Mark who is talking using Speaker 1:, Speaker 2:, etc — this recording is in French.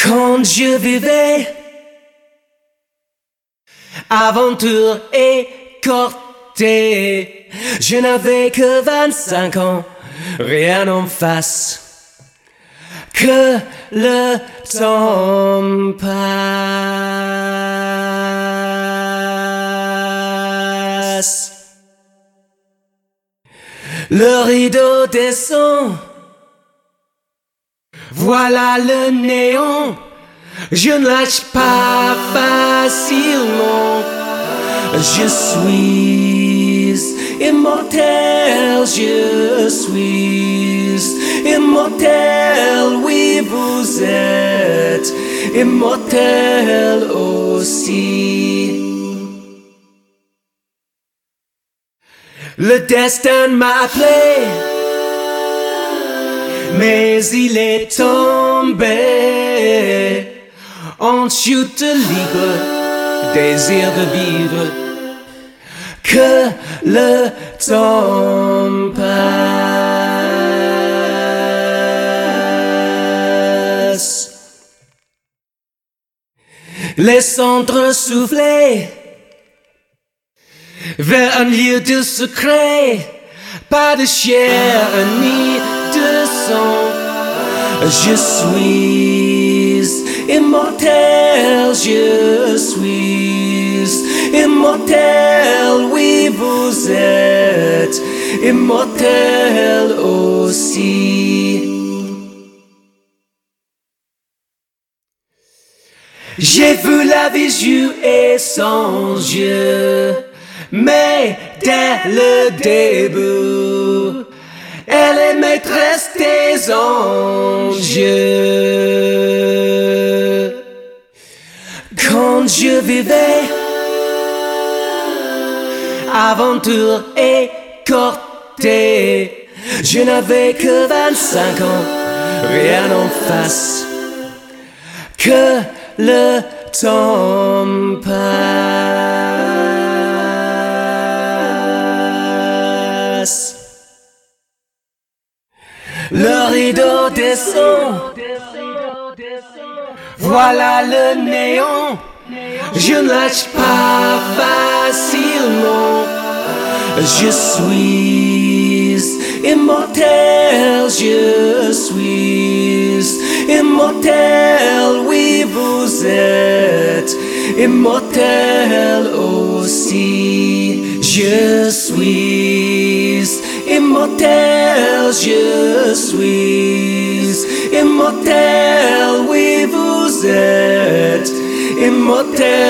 Speaker 1: Quand je vivais aventure écortée, je n'avais que 25 ans, rien en face. Que le temps passe. Le rideau descend. Voilà le néon. Je ne lâche pas facilement. Je suis immortel, je suis immortel, oui vous êtes immortel aussi. Le destin m'a appelé, mais il est tombé en chute libre, désir de vivre. Que le temps passe. Les cendres soufflées vers un lieu de secret. Pas de chair ni de sang. Je suis immortel, je suis immortel, oui vous êtes immortel aussi. J'ai vu la vie jouer sans jeu, mais dès le début, elle est maîtresse des anges. Quand je vivais aventure écortée, je n'avais que 25 ans, rien en face. Que le temps passe. Le rideau descend. Voilà le néon. Je ne lâche pas facilement. Je suis immortel, je suis immortel, oui vous êtes immortel aussi. Je suis immortel, je suis immortel, oui vous êtes immortel